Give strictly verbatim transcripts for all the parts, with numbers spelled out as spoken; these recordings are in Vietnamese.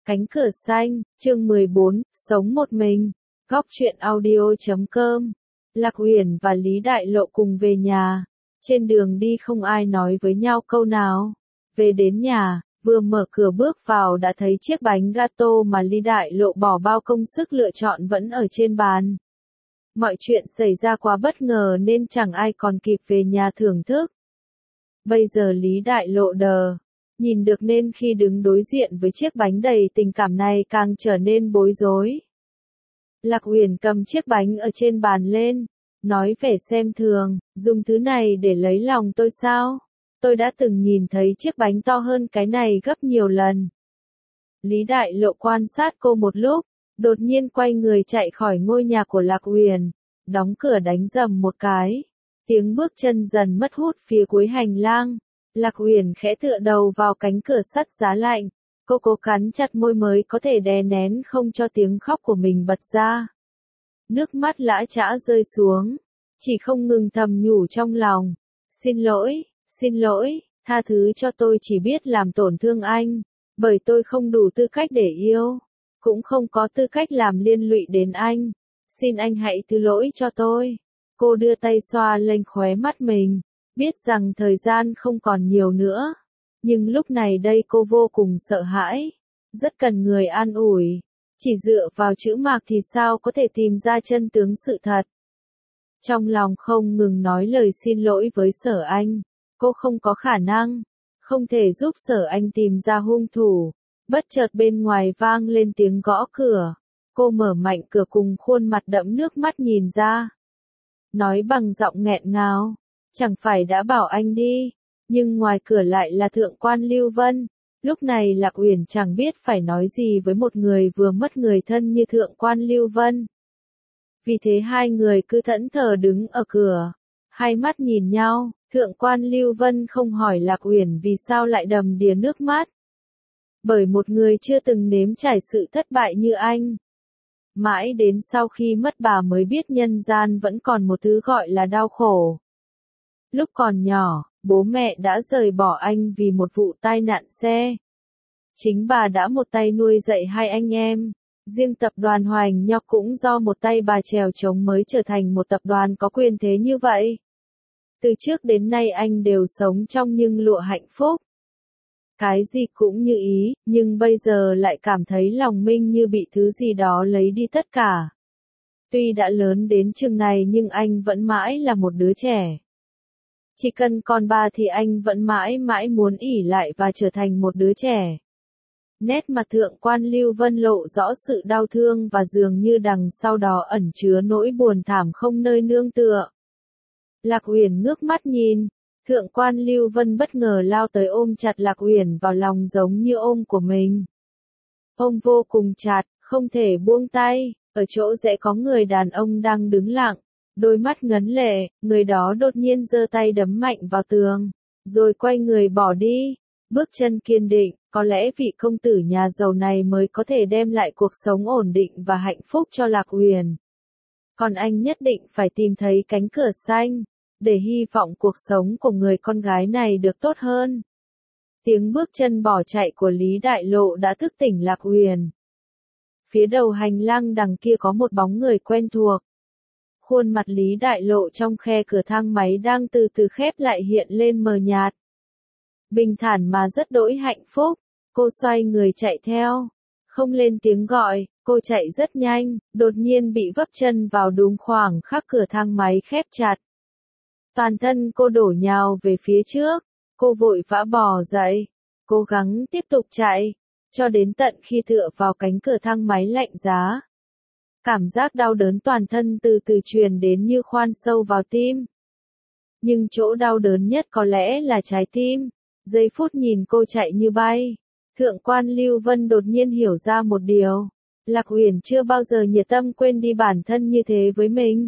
Cánh cửa xanh, chương mười bốn, sống một mình. Góc truyện audio chấm com. Lạc Uyển và Lý Đại Lộ cùng về nhà. Trên đường đi không ai nói với nhau câu nào. Về đến nhà, vừa mở cửa bước vào đã thấy chiếc bánh gato mà Lý Đại Lộ bỏ bao công sức lựa chọn vẫn ở trên bàn. Mọi chuyện xảy ra quá bất ngờ nên chẳng ai còn kịp về nhà thưởng thức. Bây giờ Lý Đại Lộ đờ. Nhìn được nên khi đứng đối diện với chiếc bánh đầy tình cảm này càng trở nên bối rối. Lạc Uyển cầm chiếc bánh ở trên bàn lên, nói vẻ xem thường, dùng thứ này để lấy lòng tôi sao? Tôi đã từng nhìn thấy chiếc bánh to hơn cái này gấp nhiều lần. Lý Đại Lộ quan sát cô một lúc, đột nhiên quay người chạy khỏi ngôi nhà của Lạc Uyển, đóng cửa đánh rầm một cái. Tiếng bước chân dần mất hút phía cuối hành lang. Lạc Uyển khẽ tựa đầu vào cánh cửa sắt giá lạnh, cô cố cắn chặt môi mới có thể đè nén không cho tiếng khóc của mình bật ra. Nước mắt lã chã rơi xuống, chỉ không ngừng thầm nhủ trong lòng. Xin lỗi, xin lỗi, tha thứ cho tôi chỉ biết làm tổn thương anh, bởi tôi không đủ tư cách để yêu, cũng không có tư cách làm liên lụy đến anh. Xin anh hãy thứ lỗi cho tôi. Cô đưa tay xoa lên khóe mắt mình. Biết rằng thời gian không còn nhiều nữa, nhưng lúc này đây cô vô cùng sợ hãi, rất cần người an ủi. Chỉ dựa vào chữ mạc thì sao có thể tìm ra chân tướng sự thật. Trong lòng không ngừng nói lời xin lỗi với Sở Anh, cô không có khả năng, không thể giúp Sở Anh tìm ra hung thủ. Bất chợt bên ngoài vang lên tiếng gõ cửa, cô mở mạnh cửa cùng khuôn mặt đẫm nước mắt nhìn ra. Nói bằng giọng nghẹn ngào. Chẳng phải đã bảo anh đi, nhưng ngoài cửa lại là thượng quan Lưu Vân. Lúc này Lạc Uyển chẳng biết phải nói gì với một người vừa mất người thân như thượng quan Lưu Vân. Vì thế hai người cứ thẫn thờ đứng ở cửa, hai mắt nhìn nhau. Thượng quan Lưu Vân không hỏi Lạc Uyển vì sao lại đầm đìa nước mắt. Bởi một người chưa từng nếm trải sự thất bại như anh. Mãi đến sau khi mất bà mới biết nhân gian vẫn còn một thứ gọi là đau khổ. Lúc còn nhỏ, bố mẹ đã rời bỏ anh vì một vụ tai nạn xe. Chính bà đã một tay nuôi dạy hai anh em. Riêng tập đoàn Hoành Nho cũng do một tay bà trèo trống mới trở thành một tập đoàn có quyền thế như vậy. Từ trước đến nay anh đều sống trong nhưng lụa hạnh phúc. Cái gì cũng như ý, nhưng bây giờ lại cảm thấy lòng mình như bị thứ gì đó lấy đi tất cả. Tuy đã lớn đến chừng này nhưng anh vẫn mãi là một đứa trẻ. Chỉ cần còn bà thì anh vẫn mãi mãi muốn ỷ lại và trở thành một đứa trẻ. Nét mặt thượng quan Lưu Vân lộ rõ sự đau thương và dường như đằng sau đó ẩn chứa nỗi buồn thảm không nơi nương tựa. Lạc Uyển ngước mắt nhìn, thượng quan Lưu Vân bất ngờ lao tới ôm chặt Lạc Uyển vào lòng giống như ôm của mình. Ôm vô cùng chặt, không thể buông tay, ở chỗ rẽ có người đàn ông đang đứng lặng. Đôi mắt ngấn lệ, người đó đột nhiên giơ tay đấm mạnh vào tường, rồi quay người bỏ đi, bước chân kiên định, có lẽ vị công tử nhà giàu này mới có thể đem lại cuộc sống ổn định và hạnh phúc cho Lạc Uyển. Còn anh nhất định phải tìm thấy cánh cửa xanh, để hy vọng cuộc sống của người con gái này được tốt hơn. Tiếng bước chân bỏ chạy của Lý Đại Lộ đã thức tỉnh Lạc Uyển. Phía đầu hành lang đằng kia có một bóng người quen thuộc. Khuôn mặt Lý Đại Lộ trong khe cửa thang máy đang từ từ khép lại hiện lên mờ nhạt. Bình thản mà rất đỗi hạnh phúc, cô xoay người chạy theo. Không lên tiếng gọi, cô chạy rất nhanh, đột nhiên bị vấp chân vào đúng khoảng khắc cửa thang máy khép chặt. Toàn thân cô đổ nhào về phía trước, cô vội vã bò dậy, cố gắng tiếp tục chạy, cho đến tận khi tựa vào cánh cửa thang máy lạnh giá. Cảm giác đau đớn toàn thân từ từ truyền đến như khoan sâu vào tim. Nhưng chỗ đau đớn nhất có lẽ là trái tim. Giây phút nhìn cô chạy như bay, thượng quan Lưu Vân đột nhiên hiểu ra một điều. Lạc Uyển chưa bao giờ nhiệt tâm quên đi bản thân như thế với mình.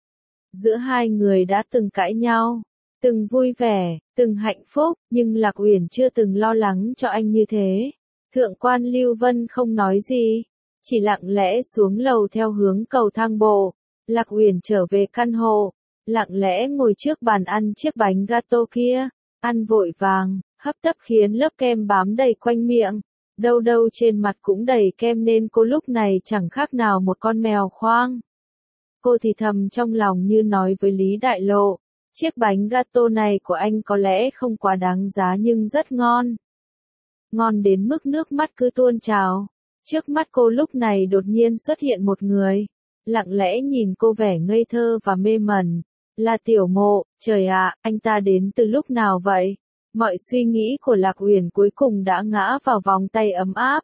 Giữa hai người đã từng cãi nhau, từng vui vẻ, từng hạnh phúc, nhưng Lạc Uyển chưa từng lo lắng cho anh như thế. Thượng quan Lưu Vân không nói gì. Chỉ lặng lẽ xuống lầu theo hướng cầu thang bộ. Lạc Uyển trở về căn hộ, lặng lẽ ngồi trước bàn ăn chiếc bánh gato kia, ăn vội vàng, hấp tấp khiến lớp kem bám đầy quanh miệng. đâu đâu trên mặt cũng đầy kem nên cô lúc này chẳng khác nào một con mèo khoang. Cô thì thầm trong lòng như nói với Lý Đại Lộ, chiếc bánh gato này của anh có lẽ không quá đáng giá nhưng rất ngon. Ngon đến mức nước mắt cứ tuôn trào. Trước mắt cô lúc này đột nhiên xuất hiện một người, lặng lẽ nhìn cô vẻ ngây thơ và mê mẩn. Là Tiểu Mộ. Trời ạ, anh ta đến từ lúc nào vậy? Mọi suy nghĩ của Lạc Uyển cuối cùng đã ngã vào vòng tay ấm áp.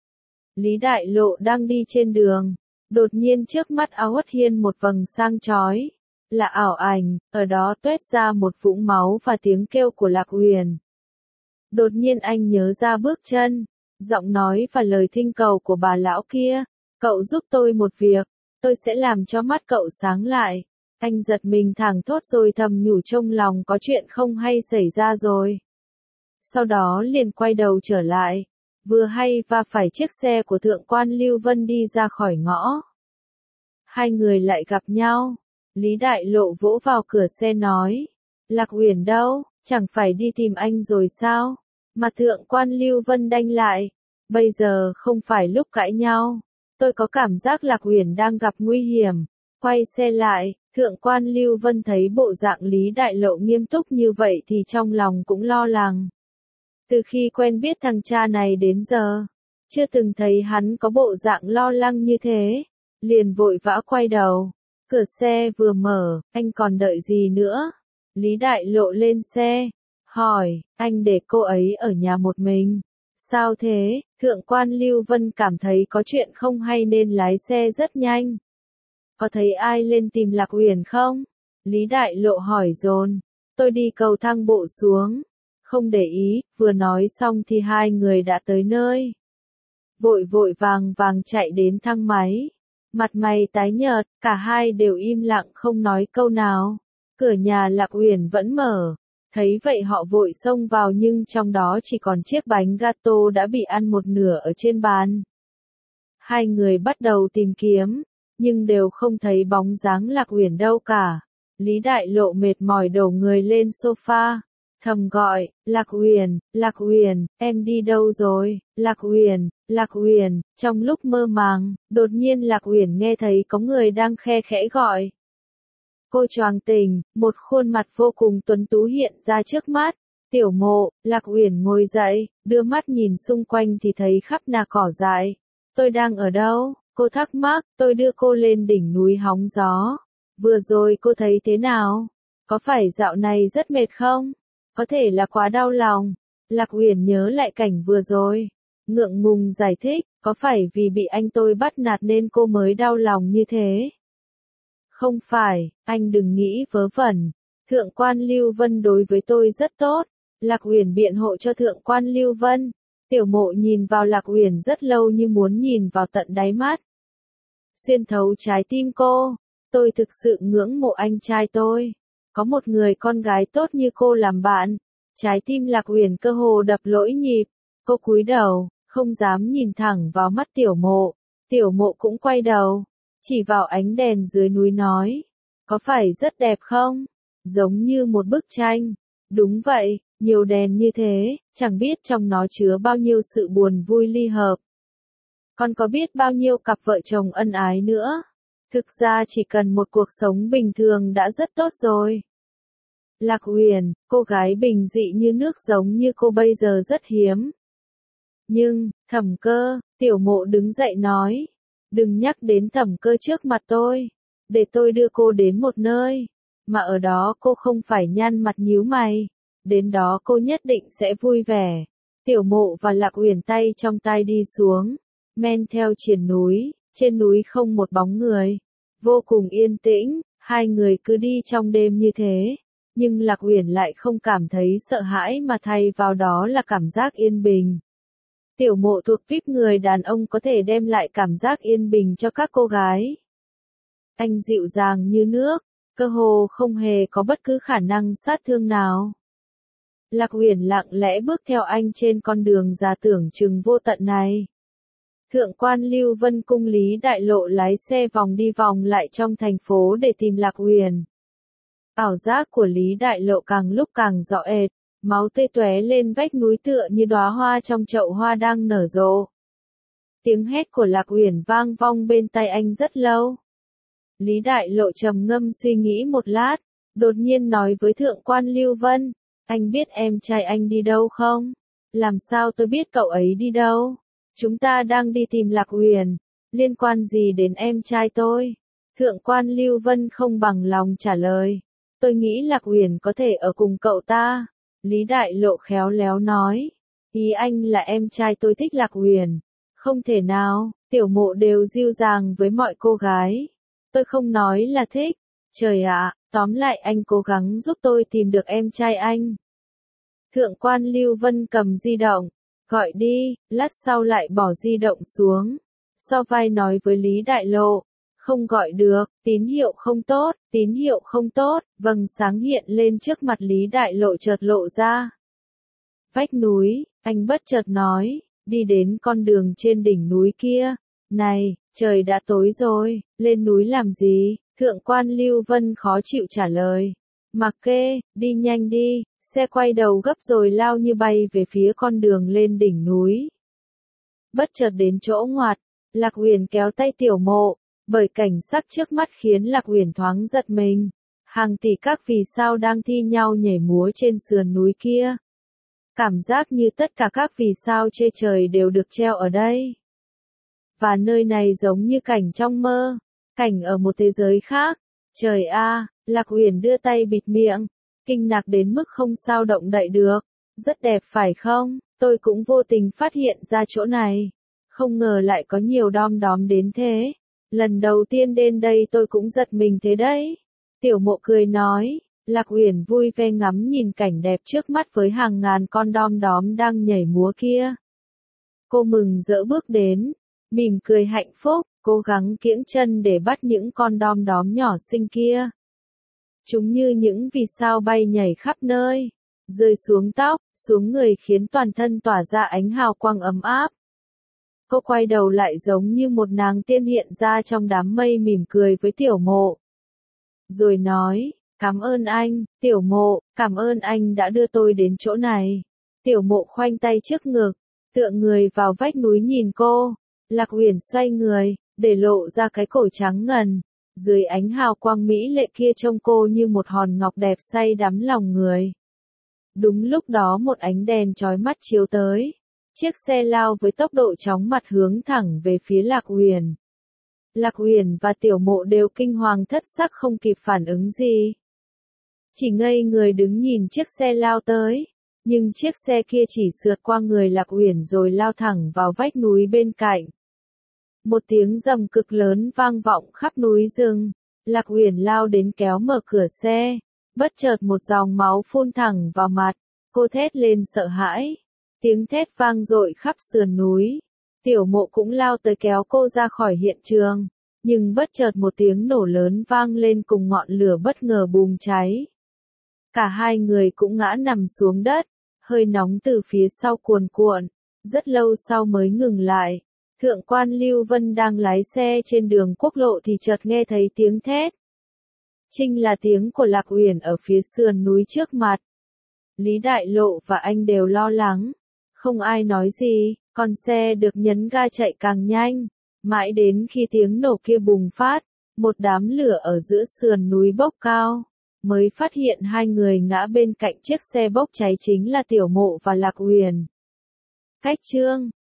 Lý Đại Lộ đang đi trên đường, đột nhiên trước mắt áo Uất Hiên một vầng sáng chói, là ảo ảnh, ở đó tuét ra một vũng máu và tiếng kêu của Lạc Uyển. Đột nhiên anh nhớ ra bước chân, giọng nói và lời thinh cầu của bà lão kia, cậu giúp tôi một việc, tôi sẽ làm cho mắt cậu sáng lại. Anh giật mình thảng thốt rồi thầm nhủ trong lòng có chuyện không hay xảy ra rồi. Sau đó liền quay đầu trở lại, vừa hay va phải chiếc xe của thượng quan Lưu Vân đi ra khỏi ngõ. Hai người lại gặp nhau, Lý Đại Lộ vỗ vào cửa xe nói, Lạc Uyển đâu, chẳng phải đi tìm anh rồi sao? Mà thượng quan Lưu Vân đanh lại, bây giờ không phải lúc cãi nhau, tôi có cảm giác Lạc Uyển đang gặp nguy hiểm. Quay xe lại, thượng quan Lưu Vân thấy bộ dạng Lý Đại Lộ nghiêm túc như vậy thì trong lòng cũng lo lắng. Từ khi quen biết thằng cha này đến giờ, chưa từng thấy hắn có bộ dạng lo lắng như thế, liền vội vã quay đầu. Cửa xe vừa mở, anh còn đợi gì nữa? Lý Đại Lộ lên xe, hỏi, anh để cô ấy ở nhà một mình. Sao thế? Thượng quan Lưu Vân cảm thấy có chuyện không hay nên lái xe rất nhanh. Có thấy ai lên tìm Lạc Uyển không? Lý Đại Lộ hỏi dồn. Tôi đi cầu thang bộ xuống. Không để ý, vừa nói xong thì hai người đã tới nơi. Vội vội vàng vàng chạy đến thang máy. Mặt mày tái nhợt, cả hai đều im lặng không nói câu nào. Cửa nhà Lạc Uyển vẫn mở. Thấy vậy họ vội xông vào nhưng trong đó chỉ còn chiếc bánh gato đã bị ăn một nửa ở trên bàn. Hai người bắt đầu tìm kiếm, nhưng đều không thấy bóng dáng Lạc Uyển đâu cả. Lý Đại Lộ mệt mỏi đổ người lên sofa, thầm gọi, Lạc Uyển, Lạc Uyển, em đi đâu rồi? Lạc Uyển, Lạc Uyển, trong lúc mơ màng, đột nhiên Lạc Uyển nghe thấy có người đang khe khẽ gọi. Cô choàng tỉnh, một khuôn mặt vô cùng tuấn tú hiện ra trước mắt. Tiểu Mộ. Lạc Uyển ngồi dậy, đưa mắt nhìn xung quanh thì thấy khắp là cỏ dại. Tôi đang ở đâu? Cô thắc mắc, tôi đưa cô lên đỉnh núi hóng gió. Vừa rồi cô thấy thế nào? Có phải dạo này rất mệt không? Có thể là quá đau lòng. Lạc Uyển nhớ lại cảnh vừa rồi. Ngượng ngùng giải thích, có phải vì bị anh tôi bắt nạt nên cô mới đau lòng như thế? Không phải, anh đừng nghĩ vớ vẩn. Thượng quan Lưu Vân đối với tôi rất tốt. Lạc Uyển biện hộ cho thượng quan Lưu Vân. Tiểu Mộ nhìn vào Lạc Uyển rất lâu như muốn nhìn vào tận đáy mắt. Xuyên thấu trái tim cô. Tôi thực sự ngưỡng mộ anh trai tôi. Có một người con gái tốt như cô làm bạn. Trái tim Lạc Uyển cơ hồ đập lỗi nhịp. Cô cúi đầu, không dám nhìn thẳng vào mắt Tiểu Mộ. Tiểu Mộ cũng quay đầu, chỉ vào ánh đèn dưới núi nói. Có phải rất đẹp không? Giống như một bức tranh. Đúng vậy, nhiều đèn như thế, chẳng biết trong nó chứa bao nhiêu sự buồn vui ly hợp. Còn có biết bao nhiêu cặp vợ chồng ân ái nữa. Thực ra chỉ cần một cuộc sống bình thường đã rất tốt rồi. Lạc Uyển, cô gái bình dị như nước giống như cô bây giờ rất hiếm. Nhưng, Thẩm Cơ, Tiểu Mộ đứng dậy nói. Đừng nhắc đến Thẩm Cơ trước mặt tôi. Để tôi đưa cô đến một nơi. Mà ở đó cô không phải nhăn mặt nhíu mày. Đến đó cô nhất định sẽ vui vẻ. Tiểu Mộ và Lạc Uyển tay trong tay đi xuống. Men theo triền núi. Trên núi không một bóng người. Vô cùng yên tĩnh. Hai người cứ đi trong đêm như thế. Nhưng Lạc Uyển lại không cảm thấy sợ hãi mà thay vào đó là cảm giác yên bình. Tiểu Mộ thuộc tuýp người đàn ông có thể đem lại cảm giác yên bình cho các cô gái. Anh dịu dàng như nước, cơ hồ không hề có bất cứ khả năng sát thương nào. Lạc Uyển lặng lẽ bước theo anh trên con đường già tưởng chừng vô tận này. Thượng quan Lưu Vân cung Lý Đại Lộ lái xe vòng đi vòng lại trong thành phố để tìm Lạc Uyển. Ảo giác của Lý Đại Lộ càng lúc càng rõ ệt. máu tươi tóe lên vách núi tựa như đóa hoa trong chậu hoa đang nở rộ. Tiếng hét của Lạc Uyển vang vong bên tai anh rất lâu. Lý Đại Lộ trầm ngâm suy nghĩ một lát, đột nhiên nói với Thượng quan Lưu Vân, anh biết em trai anh đi đâu không? Làm sao tôi biết cậu ấy đi đâu? Chúng ta đang đi tìm Lạc Uyển, liên quan gì đến em trai tôi? Thượng quan Lưu Vân không bằng lòng trả lời, tôi nghĩ Lạc Uyển có thể ở cùng cậu ta. Lý Đại Lộ khéo léo nói, ý anh là em trai tôi thích Lạc Uyển. Không thể nào, Tiểu Mộ đều dịu dàng với mọi cô gái. Tôi không nói là thích. Trời ạ, tóm lại anh cố gắng giúp tôi tìm được em trai anh. Thượng quan Lưu Vân cầm di động, gọi đi, lát sau lại bỏ di động xuống. So vai nói với Lý Đại Lộ, không gọi được, tín hiệu không tốt, tín hiệu không tốt, vầng sáng hiện lên trước mặt Lý Đại Lộ chợt lộ ra. Vách núi, anh bất chợt nói, đi đến con đường trên đỉnh núi kia. Này, trời đã tối rồi, lên núi làm gì? Thượng quan Lưu Vân khó chịu trả lời. Mặc kệ, đi nhanh đi, xe quay đầu gấp rồi lao như bay về phía con đường lên đỉnh núi. Bất chợt đến chỗ ngoặt, Lạc Uyển kéo tay Tiểu Mộ, bởi cảnh sắc trước mắt khiến Lạc Uyển thoáng giật mình. Hàng tỷ các vì sao đang thi nhau nhảy múa trên sườn núi kia. Cảm giác như tất cả các vì sao trên trời đều được treo ở đây. Và nơi này giống như cảnh trong mơ, cảnh ở một thế giới khác. Trời a, Lạc Uyển đưa tay bịt miệng, kinh ngạc đến mức không sao động đậy được. Rất đẹp phải không? Tôi cũng vô tình phát hiện ra chỗ này. Không ngờ lại có nhiều đom đóm đến thế. Lần đầu tiên đến đây tôi cũng giật mình thế đấy. Tiểu Mộ cười nói, Lạc Uyển vui vẻ ngắm nhìn cảnh đẹp trước mắt với hàng ngàn con đom đóm đang nhảy múa kia. Cô mừng rỡ bước đến, mỉm cười hạnh phúc, cố gắng kiễng chân để bắt những con đom đóm nhỏ xinh kia. Chúng như những vì sao bay nhảy khắp nơi, rơi xuống tóc, xuống người khiến toàn thân tỏa ra ánh hào quang ấm áp. Cô quay đầu lại giống như một nàng tiên hiện ra trong đám mây mỉm cười với Tiểu Mộ. Rồi nói, cảm ơn anh, Tiểu Mộ, cảm ơn anh đã đưa tôi đến chỗ này. Tiểu Mộ khoanh tay trước ngực, tựa người vào vách núi nhìn cô. Lạc Uyển xoay người, để lộ ra cái cổ trắng ngần. Dưới ánh hào quang mỹ lệ kia trông cô như một hòn ngọc đẹp say đắm lòng người. Đúng lúc đó một ánh đèn chói mắt chiếu tới. Chiếc xe lao với tốc độ chóng mặt hướng thẳng về phía Lạc Uyển. Lạc Uyển và Tiểu Mộ đều kinh hoàng thất sắc không kịp phản ứng gì. Chỉ ngây người đứng nhìn chiếc xe lao tới. Nhưng chiếc xe kia chỉ sượt qua người Lạc Uyển rồi lao thẳng vào vách núi bên cạnh. Một tiếng rầm cực lớn vang vọng khắp núi rừng. Lạc Uyển lao đến kéo mở cửa xe. Bất chợt một dòng máu phun thẳng vào mặt. Cô thét lên sợ hãi. Tiếng thét vang dội khắp sườn núi. Tiểu Mộ cũng lao tới kéo cô ra khỏi hiện trường. Nhưng bất chợt một tiếng nổ lớn vang lên cùng ngọn lửa bất ngờ bùng cháy. Cả hai người cũng ngã nằm xuống đất. Hơi nóng từ phía sau cuồn cuộn. Rất lâu sau mới ngừng lại. Thượng quan Lưu Vân đang lái xe trên đường quốc lộ thì chợt nghe thấy tiếng thét. Chính là tiếng của Lạc Uyển ở phía sườn núi trước mặt. Lý Đại Lộ và anh đều lo lắng. Không ai nói gì, con xe được nhấn ga chạy càng nhanh. Mãi đến khi tiếng nổ kia bùng phát, một đám lửa ở giữa sườn núi bốc cao. Mới phát hiện hai người ngã bên cạnh chiếc xe bốc cháy chính là Tiểu Mộ và Lạc Uyển. Cách chương